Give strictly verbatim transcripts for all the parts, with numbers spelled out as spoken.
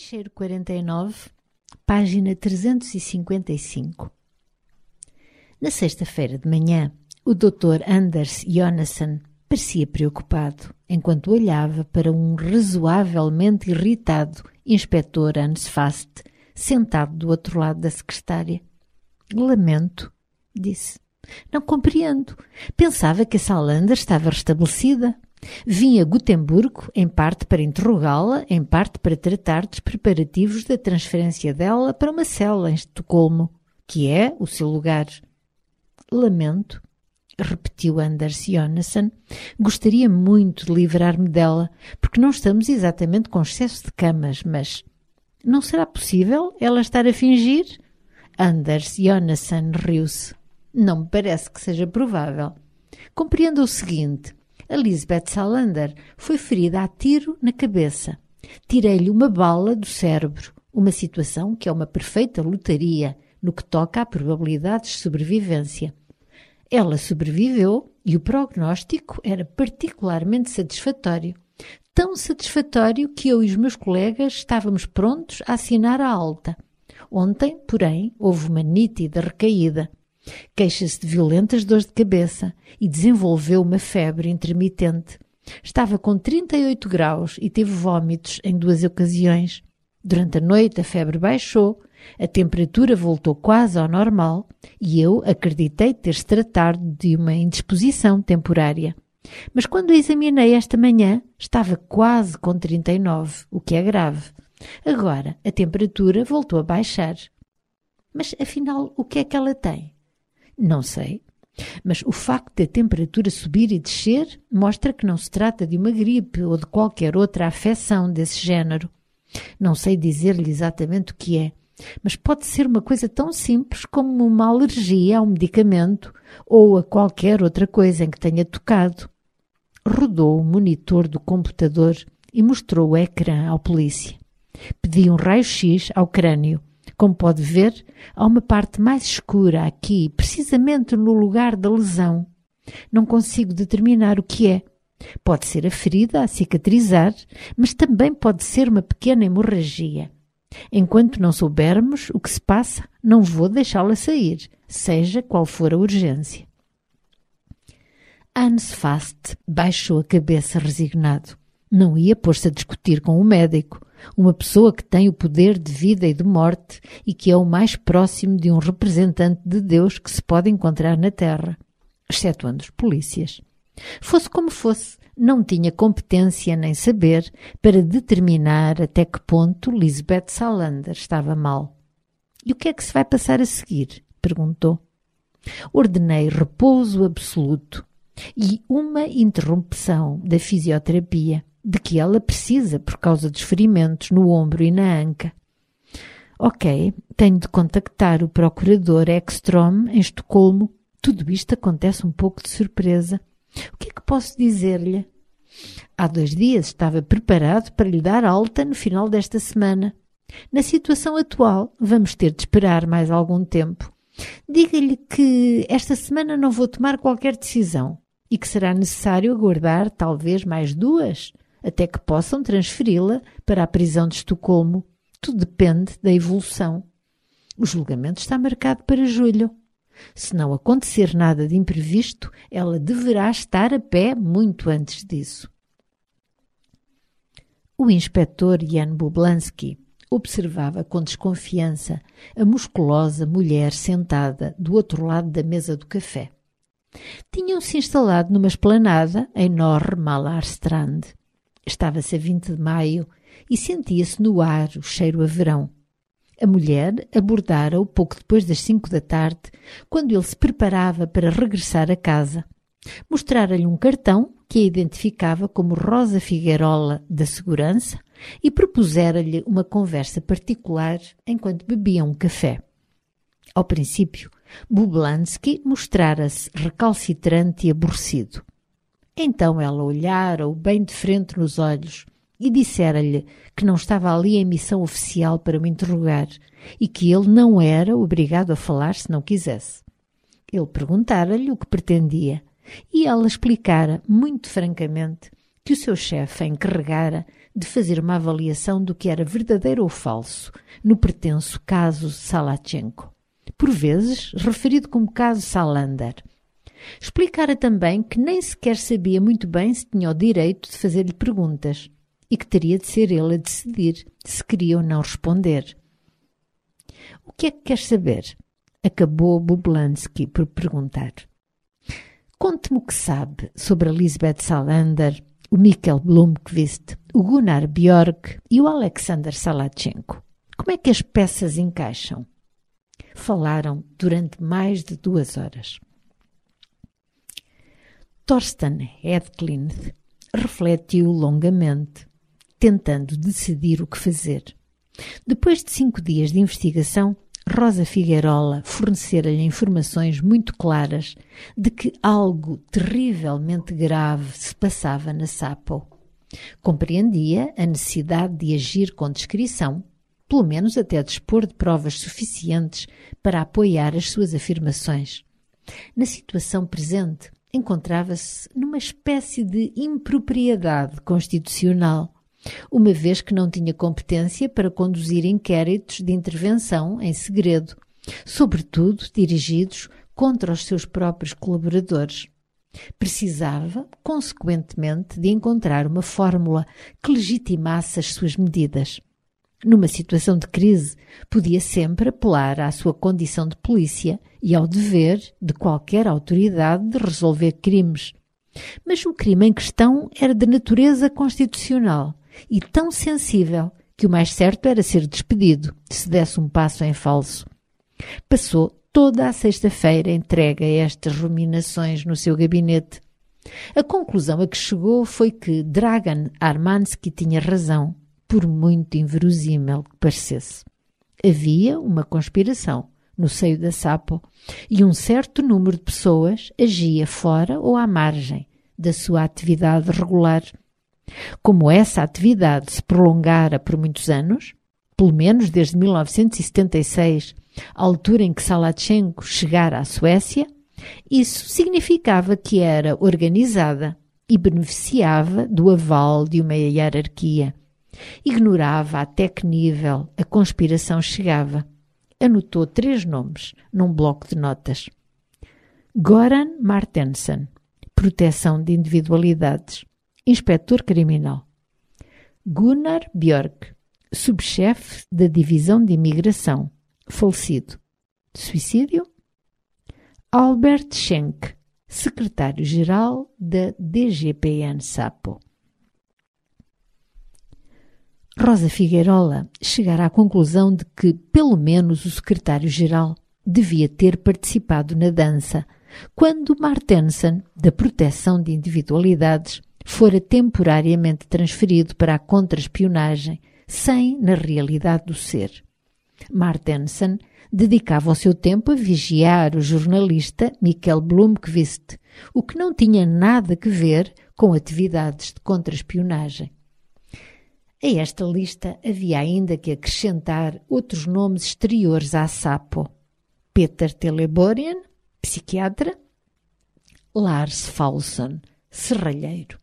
Ficheiro quarenta e nove, página trezentos e cinquenta e cinco. Na sexta-feira de manhã, o doutor Anders Jonasson parecia preocupado, enquanto olhava para um razoavelmente irritado inspetor Hans Fast, sentado do outro lado da secretária. «Lamento», disse. «Não compreendo. Pensava que a Salander estava restabelecida. Vim a Gotemburgo, em parte para interrogá-la, em parte para tratar dos preparativos da transferência dela para uma cela em Estocolmo, que é o seu lugar.» «Lamento», repetiu Anders Jonasson. «Gostaria muito de livrar-me dela, porque não estamos exatamente com excesso de camas, mas não será possível ela estar a fingir?» Anders Jonasson riu-se. «Não me parece que seja provável. Compreenda o seguinte. A Lisbeth Salander foi ferida a tiro na cabeça. Tirei-lhe uma bala do cérebro, uma situação que é uma perfeita lotaria no que toca a probabilidades de sobrevivência. Ela sobreviveu e o prognóstico era particularmente satisfatório. Tão satisfatório que eu e os meus colegas estávamos prontos a assinar a alta. Ontem, porém, houve uma nítida recaída. Queixa-se de violentas dores de cabeça e desenvolveu uma febre intermitente. Estava com trinta e oito graus e teve vômitos em duas ocasiões. Durante a noite a febre baixou, a temperatura voltou quase ao normal e eu acreditei ter-se tratado de uma indisposição temporária. Mas quando a examinei esta manhã, estava quase com trinta e nove, o que é grave. Agora a temperatura voltou a baixar. Mas afinal, o que é que ela tem? Não sei, mas o facto da temperatura subir e descer mostra que não se trata de uma gripe ou de qualquer outra afecção desse género. Não sei dizer-lhe exatamente o que é, mas pode ser uma coisa tão simples como uma alergia a um medicamento ou a qualquer outra coisa em que tenha tocado. Rodou o monitor do computador e mostrou o ecrã ao polícia. Pediu um raio-x ao crânio. Como pode ver, há uma parte mais escura aqui, precisamente no lugar da lesão. Não consigo determinar o que é. Pode ser a ferida a cicatrizar, mas também pode ser uma pequena hemorragia. Enquanto não soubermos o que se passa, não vou deixá-la sair, seja qual for a urgência. Hans Fast baixou a cabeça resignado. Não ia pôr-se a discutir com o médico, uma pessoa que tem o poder de vida e de morte e que é o mais próximo de um representante de Deus que se pode encontrar na Terra, excetuando os polícias. Fosse como fosse, não tinha competência nem saber para determinar até que ponto Lisbeth Salander estava mal. «E o que é que se vai passar a seguir?» perguntou. «Ordenei repouso absoluto e uma interrupção da fisioterapia, de que ela precisa por causa dos ferimentos no ombro e na anca. Ok, tenho de contactar o procurador Ekström em Estocolmo. Tudo isto acontece um pouco de surpresa. O que é que posso dizer-lhe? Há dois dias estava preparado para lhe dar alta no final desta semana. Na situação atual, vamos ter de esperar mais algum tempo. Diga-lhe que esta semana não vou tomar qualquer decisão e que será necessário aguardar talvez mais duas, até que possam transferi-la para a prisão de Estocolmo. Tudo depende da evolução. O julgamento está marcado para julho. Se não acontecer nada de imprevisto, ela deverá estar a pé muito antes disso. O inspetor Jan Bublansky observava com desconfiança a musculosa mulher sentada do outro lado da mesa do café. Tinham-se instalado numa esplanada em Norr-Malarstrand. Estava-se a vinte de maio e sentia-se no ar o cheiro a verão. A mulher abordara-o pouco depois das cinco da tarde, quando ele se preparava para regressar a casa. Mostrara-lhe um cartão que a identificava como Rosa Figuerola da Segurança e propusera-lhe uma conversa particular enquanto bebiam um café. Ao princípio, Bublansky mostrara-se recalcitrante e aborrecido. Então ela olhara-o bem de frente nos olhos e dissera-lhe que não estava ali em missão oficial para o interrogar e que ele não era obrigado a falar se não quisesse. Ele perguntara-lhe o que pretendia e ela explicara muito francamente que o seu chefe a encarregara de fazer uma avaliação do que era verdadeiro ou falso no pretenso caso Salachenko, por vezes referido como caso Salander. Explicara também que nem sequer sabia muito bem se tinha o direito de fazer-lhe perguntas e que teria de ser ele a decidir se queria ou não responder. O que é que queres saber? Acabou Boblansky por perguntar. Conte-me o que sabe sobre a Lisbeth Salander, o Mikkel Blomqvist, o Gunnar Björk e o Alexander Salachenko. Como é que as peças encaixam? Falaram durante mais de duas horas. Thorsten Hedklint refletiu longamente, tentando decidir o que fazer. Depois de cinco dias de investigação, Rosa Figueirola fornecera-lhe informações muito claras de que algo terrivelmente grave se passava na Sapo. Compreendia a necessidade de agir com discrição, pelo menos até dispor de provas suficientes para apoiar as suas afirmações. Na situação presente, encontrava-se numa espécie de impropriedade constitucional, uma vez que não tinha competência para conduzir inquéritos de intervenção em segredo, sobretudo dirigidos contra os seus próprios colaboradores. Precisava, consequentemente, de encontrar uma fórmula que legitimasse as suas medidas. Numa situação de crise, podia sempre apelar à sua condição de polícia e ao dever de qualquer autoridade de resolver crimes. Mas o crime em questão era de natureza constitucional e tão sensível que o mais certo era ser despedido, se desse um passo em falso. Passou toda a sexta-feira entregue a estas ruminações no seu gabinete. A conclusão a que chegou foi que Dragan Armansky tinha razão, por muito inverosímil que parecesse. Havia uma conspiração no seio da Sapo e um certo número de pessoas agia fora ou à margem da sua atividade regular. Como essa atividade se prolongara por muitos anos, pelo menos desde mil novecentos e setenta e seis, a altura em que Salachenko chegara à Suécia, isso significava que era organizada e beneficiava do aval de uma hierarquia. Ignorava até que nível a conspiração chegava. Anotou três nomes num bloco de notas. Goran Martensen, proteção de individualidades, inspetor criminal. Gunnar Björk, subchefe da divisão de imigração, falecido. Suicídio? Albert Schenk, secretário-geral da D G P N Sapo. Rosa Figueirola chegara à conclusão de que, pelo menos, o secretário-geral devia ter participado na dança, quando Martensen, da proteção de individualidades, fora temporariamente transferido para a contra-espionagem, sem, na realidade, do ser. Martensen dedicava o seu tempo a vigiar o jornalista Mikkel Blomqvist, o que não tinha nada a ver com atividades de contra-espionagem. A esta lista havia ainda que acrescentar outros nomes exteriores à Sapo. Peter Teleborian, psiquiatra. Lars Faulson, serralheiro.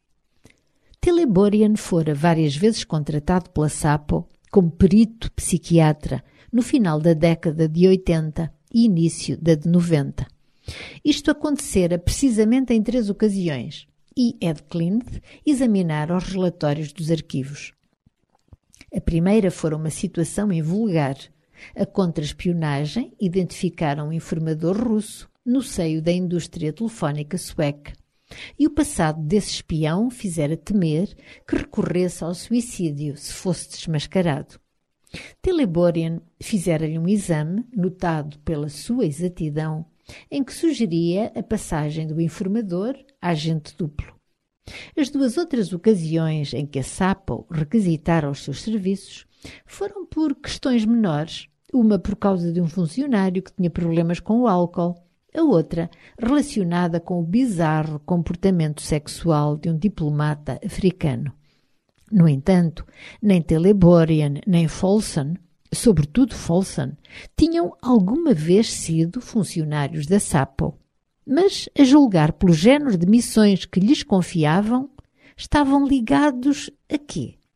Teleborian fora várias vezes contratado pela Sapo como perito psiquiatra no final da década de oitenta e início da de noventa. Isto acontecera precisamente em três ocasiões, e Hedklint examinara os relatórios dos arquivos. A primeira fora uma situação invulgar. A contra-espionagem identificara um informador russo no seio da indústria telefónica sueca, e o passado desse espião fizera temer que recorresse ao suicídio se fosse desmascarado. Teleborian fizera-lhe um exame, notado pela sua exatidão, em que sugeria a passagem do informador a agente duplo. As duas outras ocasiões em que a Sapo requisitara os seus serviços foram por questões menores, uma por causa de um funcionário que tinha problemas com o álcool, a outra relacionada com o bizarro comportamento sexual de um diplomata africano. No entanto, nem Teleborian nem Folsom, sobretudo Folsom, tinham alguma vez sido funcionários da Sapo, mas, a julgar pelo género de missões que lhes confiavam, estavam ligados a quê?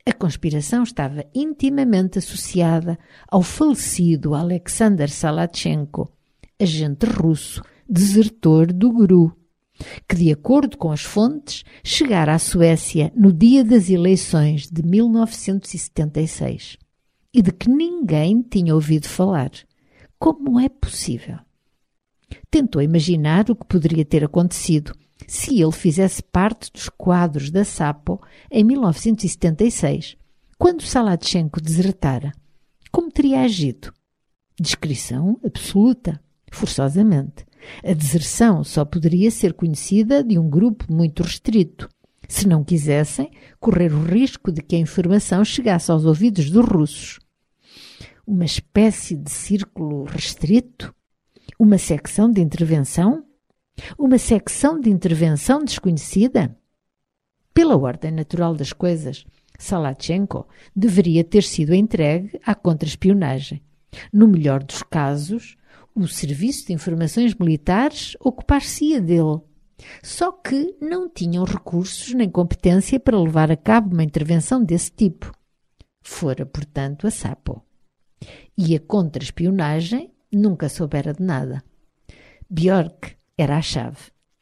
A conspiração estava intimamente associada ao falecido Alexander Salatchenko, agente russo, desertor do G R U, que, de acordo com as fontes, chegara à Suécia no dia das eleições de mil novecentos e setenta e seis e de que ninguém tinha ouvido falar. Como é possível? Tentou imaginar o que poderia ter acontecido se ele fizesse parte dos quadros da Sapo em mil novecentos e setenta e seis, quando Salatchenko desertara. Como teria agido? Descrição absoluta, forçosamente. A deserção só poderia ser conhecida de um grupo muito restrito, se não quisessem correr o risco de que a informação chegasse aos ouvidos dos russos. Uma espécie de círculo restrito? Uma secção de intervenção? Uma secção de intervenção desconhecida? Pela ordem natural das coisas, Salatchenko deveria ter sido entregue à contra-espionagem. No melhor dos casos, o Serviço de Informações Militares ocupar-se-ia dele. Só que não tinham recursos nem competência para levar a cabo uma intervenção desse tipo. Fora, portanto, a Sapo. E a contra-espionagem nunca soubera de nada. Björk era a chave.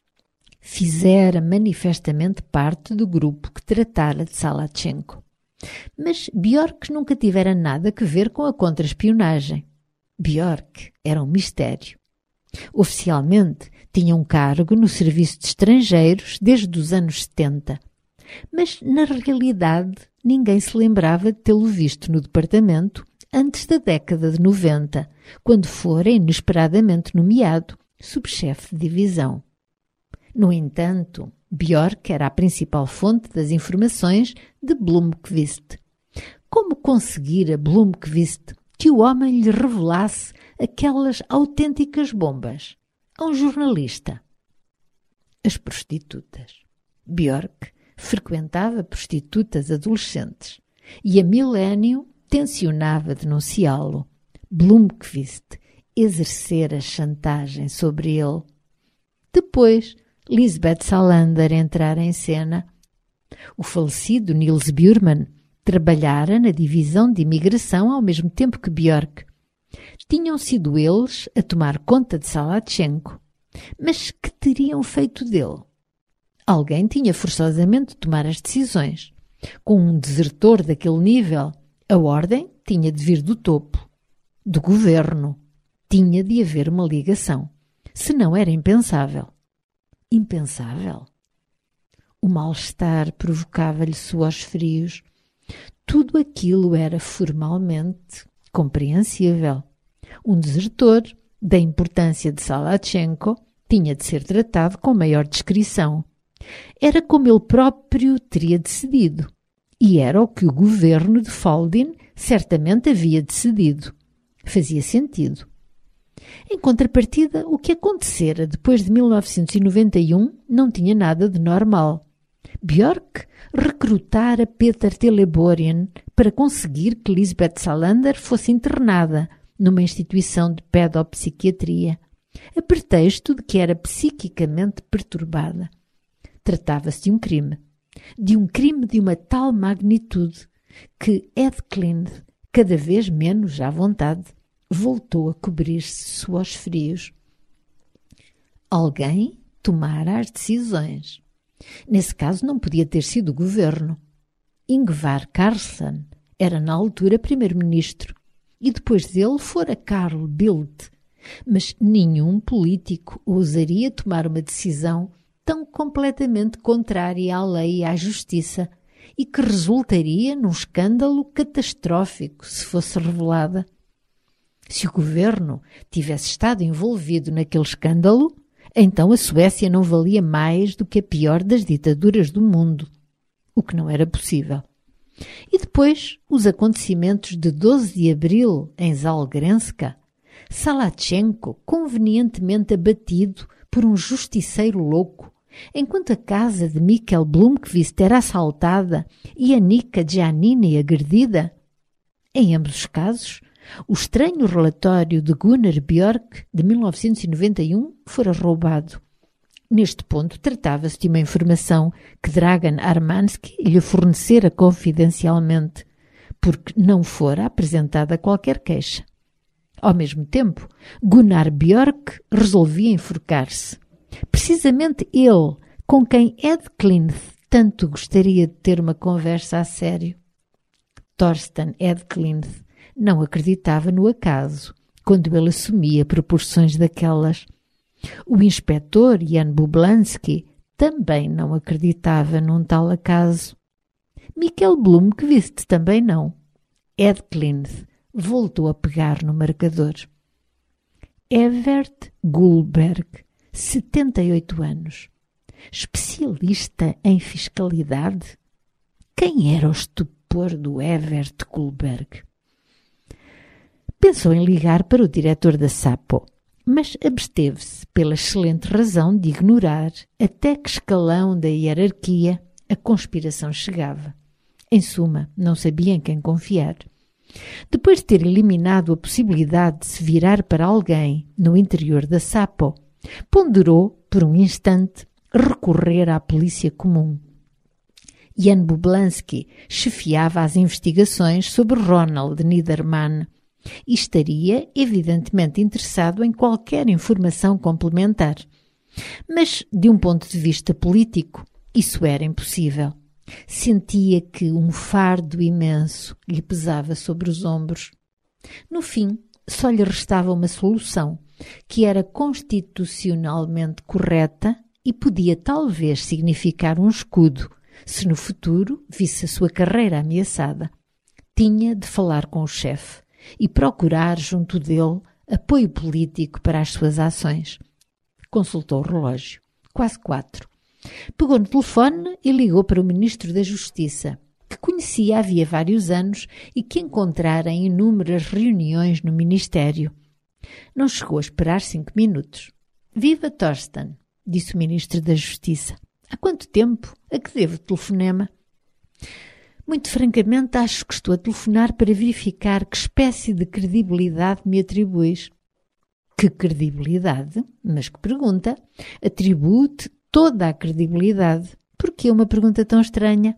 Fizera manifestamente parte do grupo que tratara de Salatchenko. Mas Björk nunca tivera nada a ver com a contra-espionagem. Björk era um mistério. Oficialmente, tinha um cargo no Serviço de Estrangeiros desde os anos setenta, mas, na realidade, ninguém se lembrava de tê-lo visto no departamento antes da década de noventa, quando fora inesperadamente nomeado subchefe de divisão. No entanto, Björk era a principal fonte das informações de Blomqvist. Como conseguira Blomqvist que o homem lhe revelasse aquelas autênticas bombas? A um jornalista. As prostitutas. Björk frequentava prostitutas adolescentes e a Millennium tencionava denunciá-lo. Blomqvist exercera chantagem sobre ele. Depois, Lisbeth Salander entrara em cena. O falecido Nils Bjurman trabalhara na divisão de imigração ao mesmo tempo que Björk. Tinham sido eles a tomar conta de Salatchenko. Mas que teriam feito dele? Alguém tinha forçosamente de tomar as decisões. Com um desertor daquele nível, a ordem tinha de vir do topo, do governo. Tinha de haver uma ligação. Senão era impensável. Impensável? O mal-estar provocava-lhe suores frios. Tudo aquilo era formalmente compreensível. Um desertor da importância de Salatchenko tinha de ser tratado com maior discrição. Era como ele próprio teria decidido. E era o que o governo de Faldin certamente havia decidido. Fazia sentido. Em contrapartida, o que acontecera depois de mil novecentos e noventa e um não tinha nada de normal. Björk recrutara Peter Teleborian para conseguir que Lisbeth Salander fosse internada numa instituição de pedopsiquiatria, a pretexto de que era psiquicamente perturbada. Tratava-se de um crime. De um crime de uma tal magnitude que Ed Klein, cada vez menos à vontade, voltou a cobrir-se de suores frios. Alguém tomara as decisões. Nesse caso não podia ter sido o governo. Ingvar Carlsson era na altura primeiro-ministro e depois dele fora Carl Bildt, mas nenhum político ousaria tomar uma decisão tão completamente contrária à lei e à justiça e que resultaria num escândalo catastrófico se fosse revelada. Se o governo tivesse estado envolvido naquele escândalo, então a Suécia não valia mais do que a pior das ditaduras do mundo, o que não era possível. E depois, os acontecimentos de doze de abril em Zalgrenska, Salatchenko convenientemente abatido por um justiceiro louco, enquanto a casa de Mikkel Blomqvist era assaltada e Annika Giannini agredida. Em ambos os casos, o estranho relatório de Gunnar Björk de mil novecentos e noventa e um fora roubado. Neste ponto, tratava-se de uma informação que Dragan Armansky lhe fornecera confidencialmente, porque não fora apresentada qualquer queixa. Ao mesmo tempo, Gunnar Björk resolvia enforcar-se. Precisamente ele, com quem Ed Klinth tanto gostaria de ter uma conversa a sério. Thorsten Ed Klinth não acreditava no acaso, quando ele assumia proporções daquelas. O inspetor Jan Bublansky também não acreditava num tal acaso. Michael Blomqvist também não. Ed Klinth voltou a pegar no marcador. Evert Gullberg, setenta e oito anos. Especialista em fiscalidade? Quem era o estupor do Evert Gullberg? Pensou em ligar para o diretor da Sapo, mas absteve-se pela excelente razão de ignorar até que escalão da hierarquia a conspiração chegava. Em suma, não sabia em quem confiar. Depois de ter eliminado a possibilidade de se virar para alguém no interior da Sapo, ponderou, por um instante, recorrer à polícia comum. Jan Bublansky chefiava as investigações sobre Ronald Niedermann e estaria evidentemente interessado em qualquer informação complementar. Mas, de um ponto de vista político, isso era impossível. Sentia que um fardo imenso lhe pesava sobre os ombros. No fim, só lhe restava uma solução, que era constitucionalmente correta e podia talvez significar um escudo, se no futuro visse a sua carreira ameaçada. Tinha de falar com o chefe e procurar junto dele apoio político para as suas ações. Consultou o relógio. Quase quatro. Pegou no telefone e ligou para o Ministro da Justiça, que conhecia havia vários anos e que encontrara em inúmeras reuniões no Ministério. Não chegou a esperar cinco minutos. Viva Thorsten, disse o Ministro da Justiça. Há quanto tempo? A que devo o telefonema? Muito francamente, acho que estou a telefonar para verificar que espécie de credibilidade me atribuis. Que credibilidade? Mas que pergunta? Atribuo-te toda a credibilidade. Por que uma pergunta tão estranha?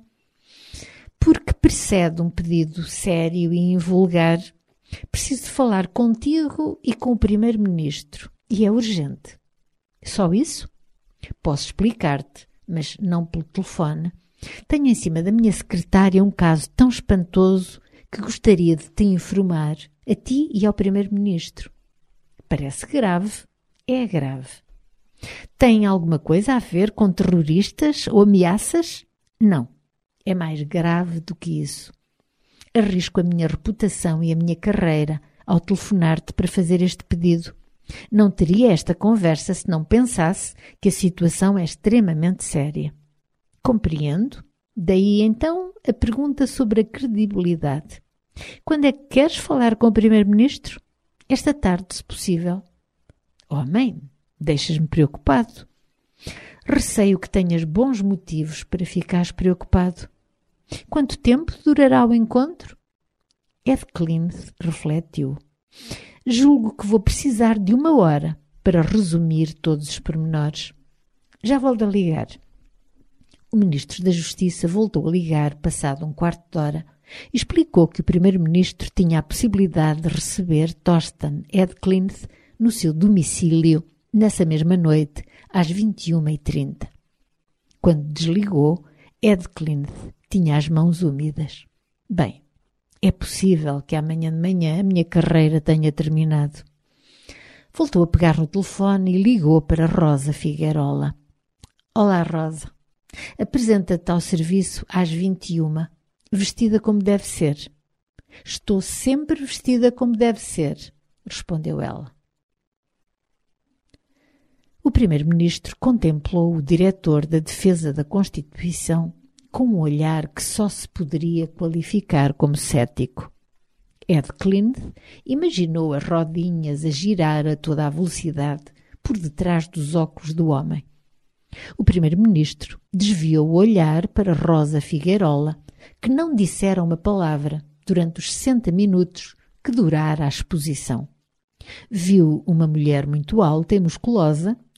Porque precede um pedido sério e invulgar. Preciso de falar contigo e com o Primeiro-Ministro. E é urgente. Só isso? Posso explicar-te, mas não pelo telefone. Tenho em cima da minha secretária um caso tão espantoso que gostaria de te informar, a ti e ao Primeiro-Ministro. Parece grave. É grave. Tem alguma coisa a ver com terroristas ou ameaças? Não. É mais grave do que isso. Arrisco a minha reputação e a minha carreira ao telefonar-te para fazer este pedido. Não teria esta conversa se não pensasse que a situação é extremamente séria. Compreendo. Daí, então, a pergunta sobre a credibilidade. Quando é que queres falar com o Primeiro-Ministro? Esta tarde, se possível. Homem, deixas-me preocupado. Receio que tenhas bons motivos para ficares preocupado. Quanto tempo durará o encontro? Ed Klinth refletiu. Julgo que vou precisar de uma hora para resumir todos os pormenores. Já volto a ligar. O Ministro da Justiça voltou a ligar passado um quarto de hora e explicou que o Primeiro-Ministro tinha a possibilidade de receber Thorsten Ed Klinth no seu domicílio nessa mesma noite, às vinte e uma e trinta. Quando desligou, Ed Klinth tinha as mãos úmidas. Bem, é possível que amanhã de manhã a minha carreira tenha terminado. Voltou a pegar no telefone e ligou para Rosa Figuerola. Olá, Rosa. Apresenta-te ao serviço às vinte e uma, vestida como deve ser. Estou sempre vestida como deve ser, respondeu ela. O Primeiro-Ministro contemplou o diretor da Defesa da Constituição com um olhar que só se poderia qualificar como cético. Ed Klinth imaginou as rodinhas a girar a toda a velocidade por detrás dos óculos do homem. O Primeiro-Ministro desviou o olhar para Rosa Figuerola, que não dissera uma palavra durante os sessenta minutos que durara a exposição. Viu uma mulher muito alta e musculosa,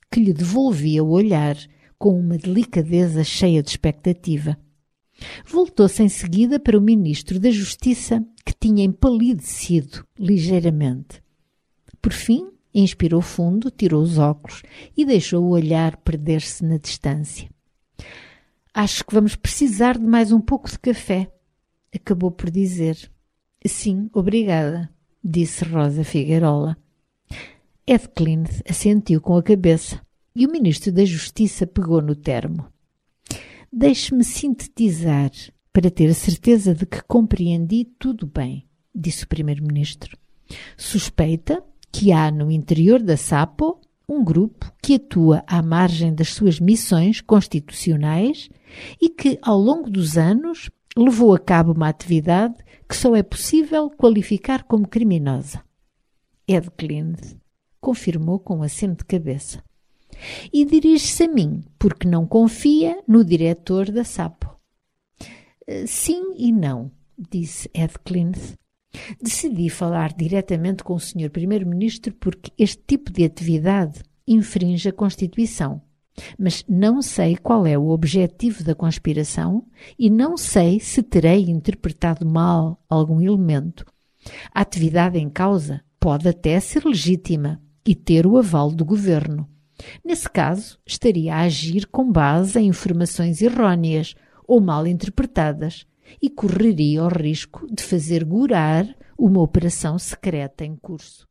que lhe devolvia o olhar com uma delicadeza cheia de expectativa. Voltou-se em seguida para o ministro da Justiça, que tinha empalidecido ligeiramente. Por fim, inspirou fundo, tirou os óculos e deixou o olhar perder-se na distância. «Acho que vamos precisar de mais um pouco de café», acabou por dizer. «Sim, obrigada», disse Rosa Figuerola. Ed Klintz assentiu com a cabeça e o ministro da Justiça pegou no termo. «Deixe-me sintetizar para ter a certeza de que compreendi tudo bem», disse o primeiro-ministro. «Suspeita que há no interior da SAPO um grupo que atua à margem das suas missões constitucionais e que, ao longo dos anos, levou a cabo uma atividade que só é possível qualificar como criminosa». Ed Klintz confirmou com um aceno de cabeça. «E dirige-se a mim, porque não confia no diretor da SAPO». «Sim e não», disse Ed Klintz. «Decidi falar diretamente com o senhor primeiro-ministro porque este tipo de atividade infringe a Constituição. Mas não sei qual é o objetivo da conspiração e não sei se terei interpretado mal algum elemento. A atividade em causa pode até ser legítima e ter o aval do governo. Nesse caso, estaria a agir com base em informações erróneas ou mal interpretadas e correria o risco de fazer gorar uma operação secreta em curso.